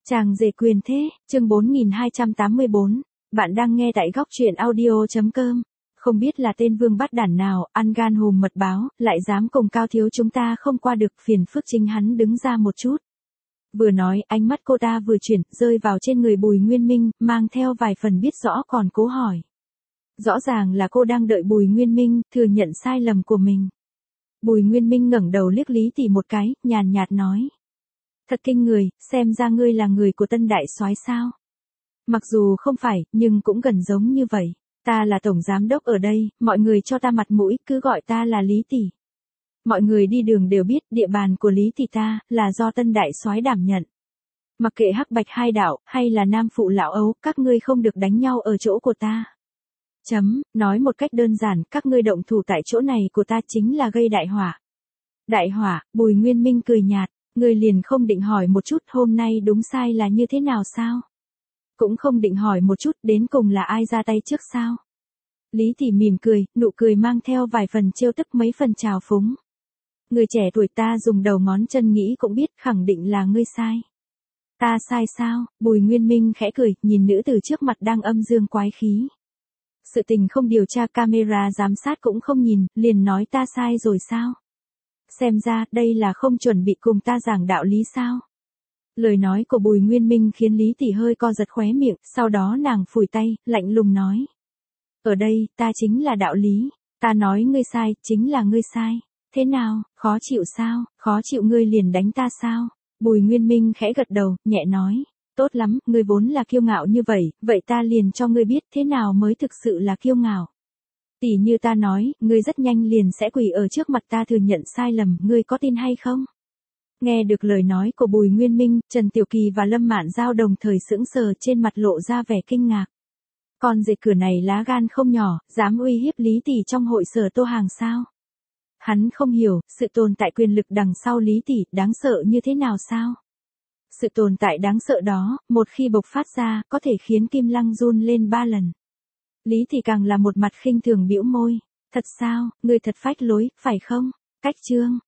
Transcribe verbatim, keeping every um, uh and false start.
Chàng rể quyền thế, chương bốn nghìn hai trăm tám mươi bốn. Bạn đang nghe tại góc truyện audio.com. Không biết là tên vương bắt đản nào, ăn gan hùm mật báo, lại dám cùng Cao thiếu chúng ta không qua được, phiền phức chính hắn đứng ra một chút. Vừa nói, ánh mắt cô ta vừa chuyển, rơi vào trên người Bùi Nguyên Minh, mang theo vài phần biết rõ còn cố hỏi. Rõ ràng là cô đang đợi Bùi Nguyên Minh thừa nhận sai lầm của mình. Bùi Nguyên Minh ngẩng đầu liếc Lý Tỷ một cái, nhàn nhạt nói. Thật kinh người, xem ra ngươi là người của Tân đại soái sao? Mặc dù không phải, nhưng cũng gần giống như vậy. Ta là tổng giám đốc ở đây, mọi người cho ta mặt mũi, cứ gọi ta là Lý Tỷ. Mọi người đi đường đều biết địa bàn của Lý Tỷ ta là do Tân đại soái đảm nhận. Mặc kệ Hắc Bạch hai đạo hay là Nam Phụ Lão Ấu, các ngươi không được đánh nhau ở chỗ của ta. Chấm, nói một cách đơn giản, các ngươi động thủ tại chỗ này của ta chính là gây đại hỏa. Đại hỏa, Bùi Nguyên Minh cười nhạt. Ngươi liền không định hỏi một chút hôm nay đúng sai là như thế nào sao? Cũng không định hỏi một chút đến cùng là ai ra tay trước sao? Lý Tỷ mỉm cười, nụ cười mang theo vài phần trêu tức mấy phần trào phúng. Người trẻ tuổi ta dùng đầu ngón chân nghĩ cũng biết khẳng định là ngươi sai. Ta sai sao? Bùi Nguyên Minh khẽ cười, nhìn nữ từ trước mặt đang âm dương quái khí. Sự tình không điều tra camera giám sát cũng không nhìn, liền nói ta sai rồi sao? Xem ra, đây là không chuẩn bị cùng ta giảng đạo lý sao. Lời nói của Bùi Nguyên Minh khiến Lý Tỷ hơi co giật khóe miệng, sau đó nàng phủi tay, lạnh lùng nói. Ở đây, ta chính là đạo lý, ta nói ngươi sai, chính là ngươi sai. Thế nào, khó chịu sao, khó chịu ngươi liền đánh ta sao? Bùi Nguyên Minh khẽ gật đầu, nhẹ nói. Tốt lắm, ngươi vốn là kiêu ngạo như vậy, vậy ta liền cho ngươi biết thế nào mới thực sự là kiêu ngạo. Tỷ như ta nói, ngươi rất nhanh liền sẽ quỳ ở trước mặt ta thừa nhận sai lầm, ngươi có tin hay không? Nghe được lời nói của Bùi Nguyên Minh, Trần Tiểu Kỳ và Lâm Mạn Giao đồng thời sững sờ, trên mặt lộ ra vẻ kinh ngạc. Con rể cửa này lá gan không nhỏ, dám uy hiếp Lý Tỷ trong hội sở Tô Hàng sao? Hắn không hiểu, sự tồn tại quyền lực đằng sau Lý Tỷ đáng sợ như thế nào sao? Sự tồn tại đáng sợ đó, một khi bộc phát ra, có thể khiến Kim Lăng run lên ba lần. Lý Thị càng là một mặt khinh thường bĩu môi. Thật sao, ngươi thật phách lối, phải không? Cách chương,